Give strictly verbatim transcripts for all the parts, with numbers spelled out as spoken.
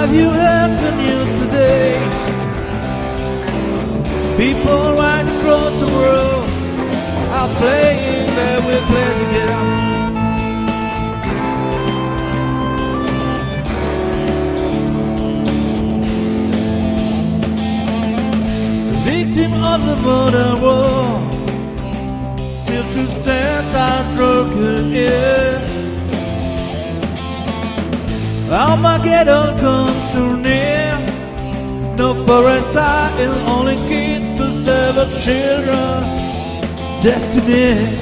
Have you heard the news today? People right across the world are playing where we play together. Victim of the modern war, circumstances are broken in. Armageddon comes too near. No forest is only kid to save the children. Destiny.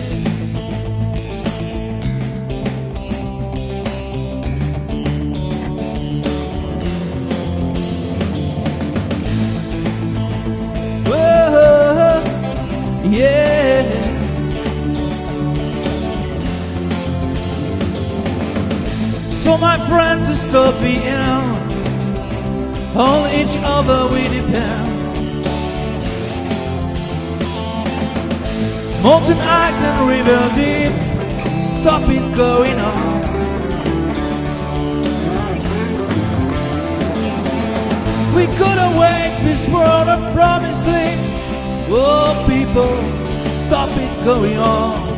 Whoa, yeah. So my friend, to stop being on each other we depend. Mountain high and river deep, stop it going on. We gotta wake this world up from its sleep. Oh people, stop it going on.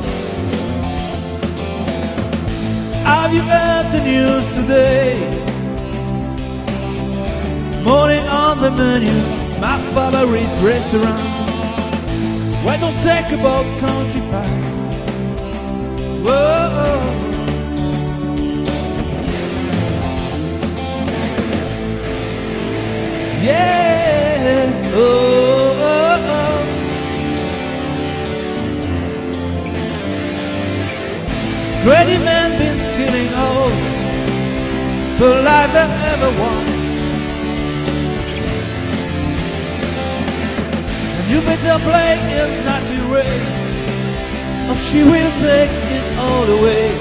Have you heard the news today? Morning on the menu, my favorite restaurant. Why don't take about county five? Whoa. Yeah. Oh, oh, oh. Greedy men been killing all the life they ever want. You better play it not to rain, or she will take it all away.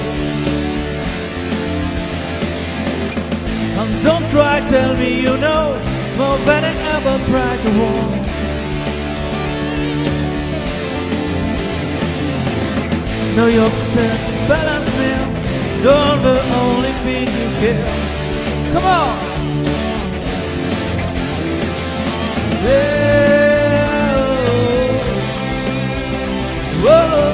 And don't try tell me you know more than I ever tried to warn. Know you're upset, balance me, you're the only thing you care. Come on! Yeah. Whoa.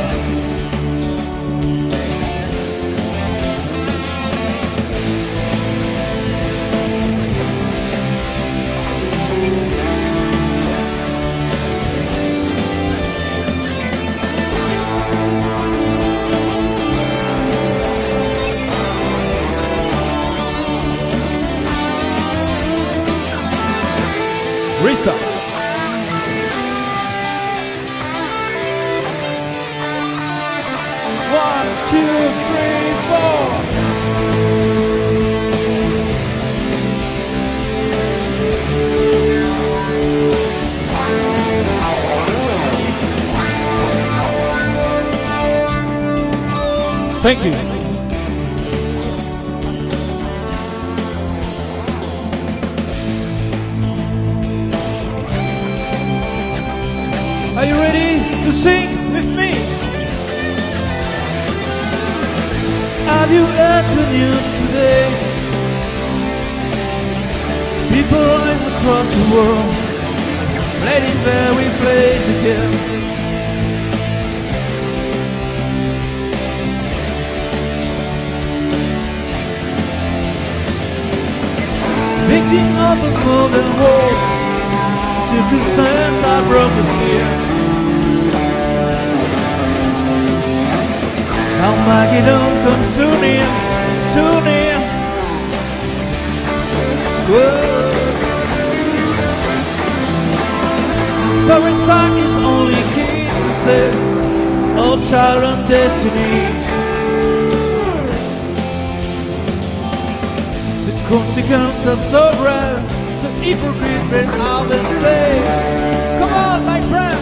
Restart. One, two, three, four. Thank you. Are you ready to sing with me? Have you heard the news today? People right across the world playing where we play again. Victim of the modern world, circumstances are broken here. Armageddon comes too near, too near. Whoa. Forest light is only key to save all child and destiny. The consequences are so grand, so hypocrite when others stay. Come on, my friend.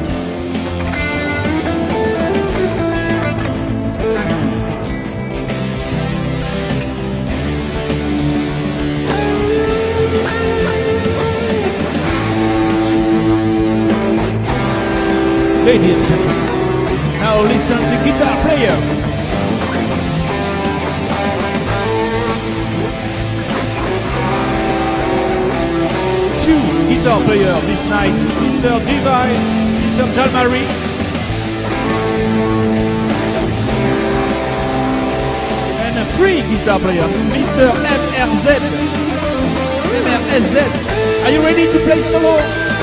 Ladies and gentlemen, now listen to guitar player. guitar player this night, Mister Divine, Mister Jalmari. And a free guitar player, Mister M R Z. M R S Z. Are you ready to play solo?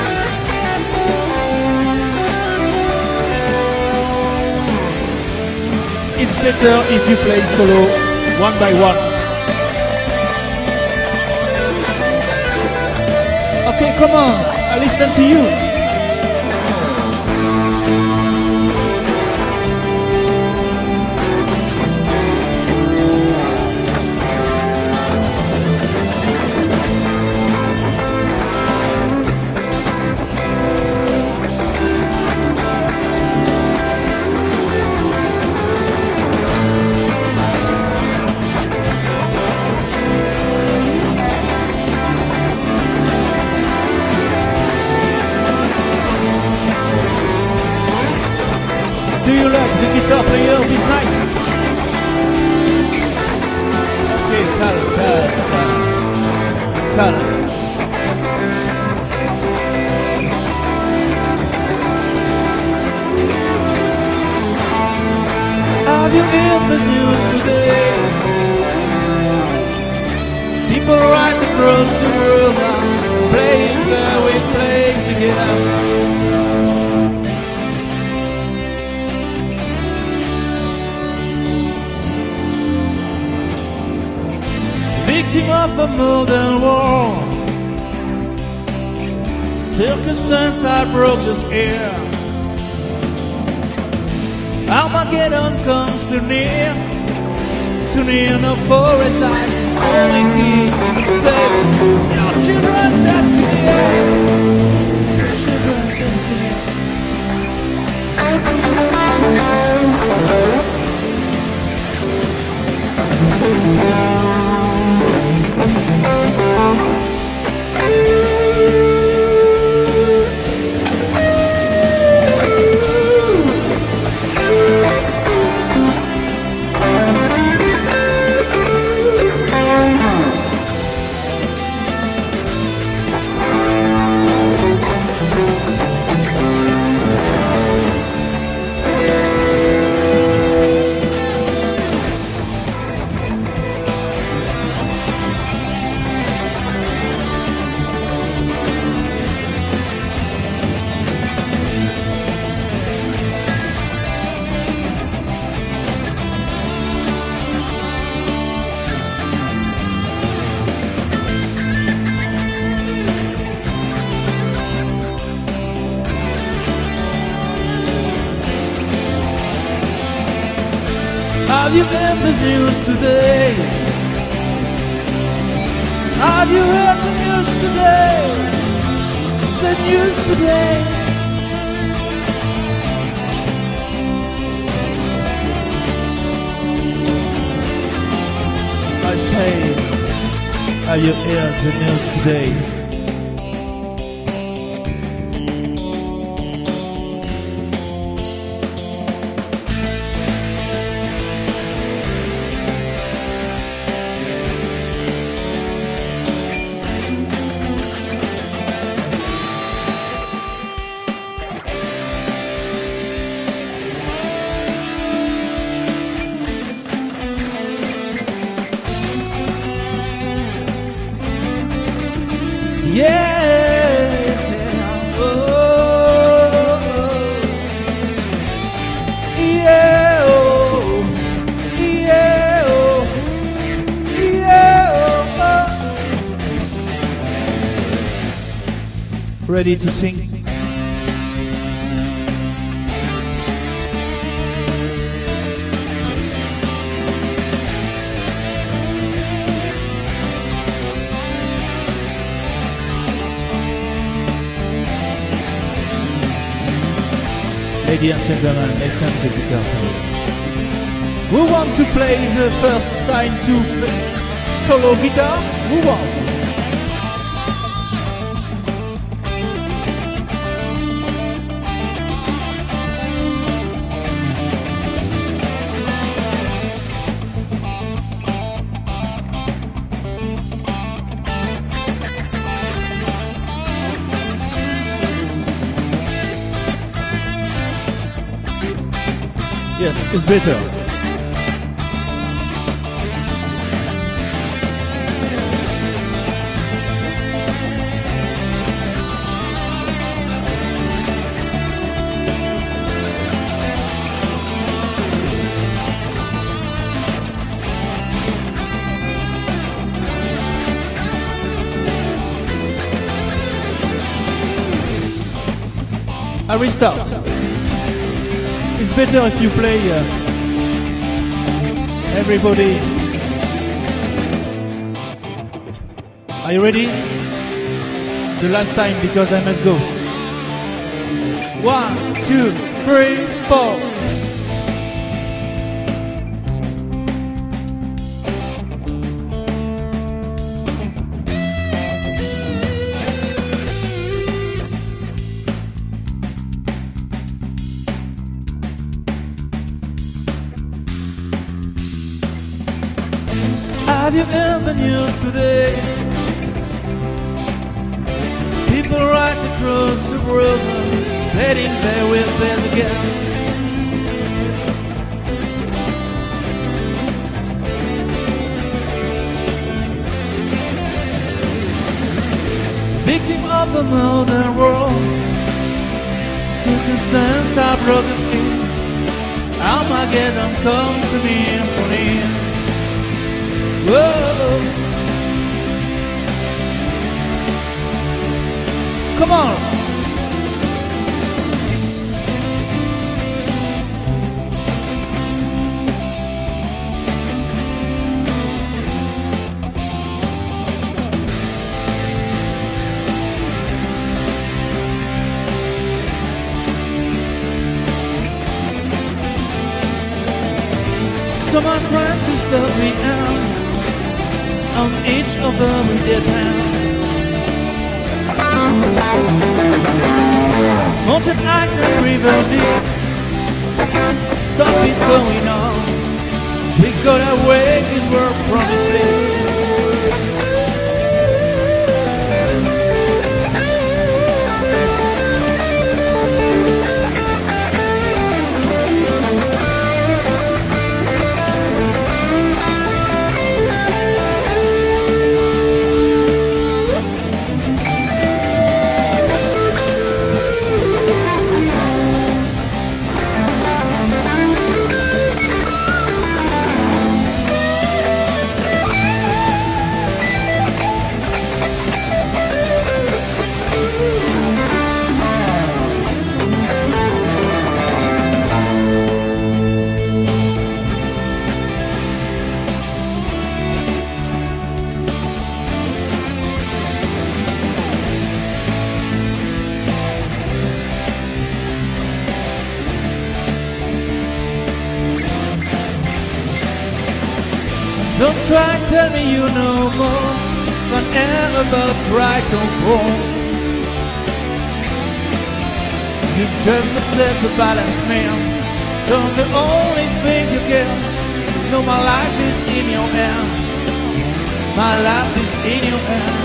It's better if you play solo one by one. Okay, come on, I listen to you. Do you like the guitar player this night? Okay, calm, calm, calm, calm. Have you heard the news today? People right across the world are playing their way plays again. Victim of a modern war, circumstance I broke his ear. Armageddon comes too near, too near no forest I only need to save your children's destiny. Children's destiny. Have you heard the news today? Have you heard the news today? The news today. I say, have you heard the news today? Yeah, oh, yeah, oh, yeah, oh, yeah, oh. Ready to sing? Ladies and gentlemen, listen to the guitar player. Who want to play the first time to play solo guitar? Who want? Yes, it's better. I restart. It's better if you play uh, everybody. Are you ready? The last time because I must go. One, two, three, four. Have you heard the news today? People right across the river, betting they will bet again. Victim of the modern world, circumstance I broke the skin. Armageddon come to me for near. Whoa. Come on. So my friend to stop me out on each of them we depend. Mountain act and river deep, stop it going on. We gotta wake his world from his sleep. Don't try to tell me you know more than ever about right or wrong. You just upset the balance, man. Don't the only thing you get. No, my life is in your hand. My life is in your hand.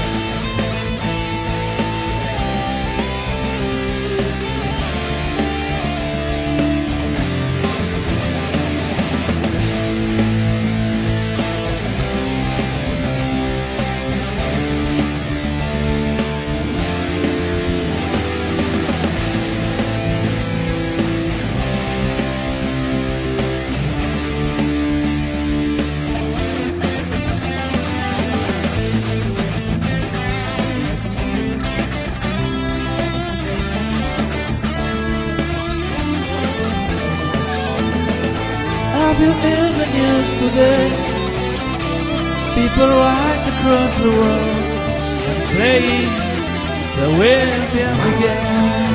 Have you heard the news today? People right across the world and playing the Williams again.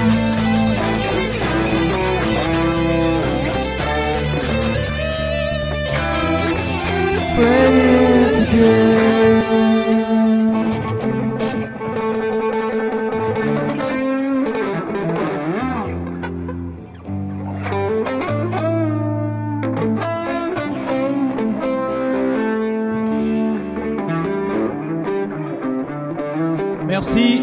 Playing again. Merci.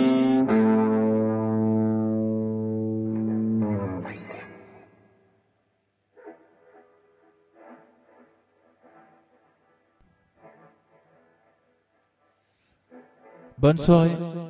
Bonne soirée.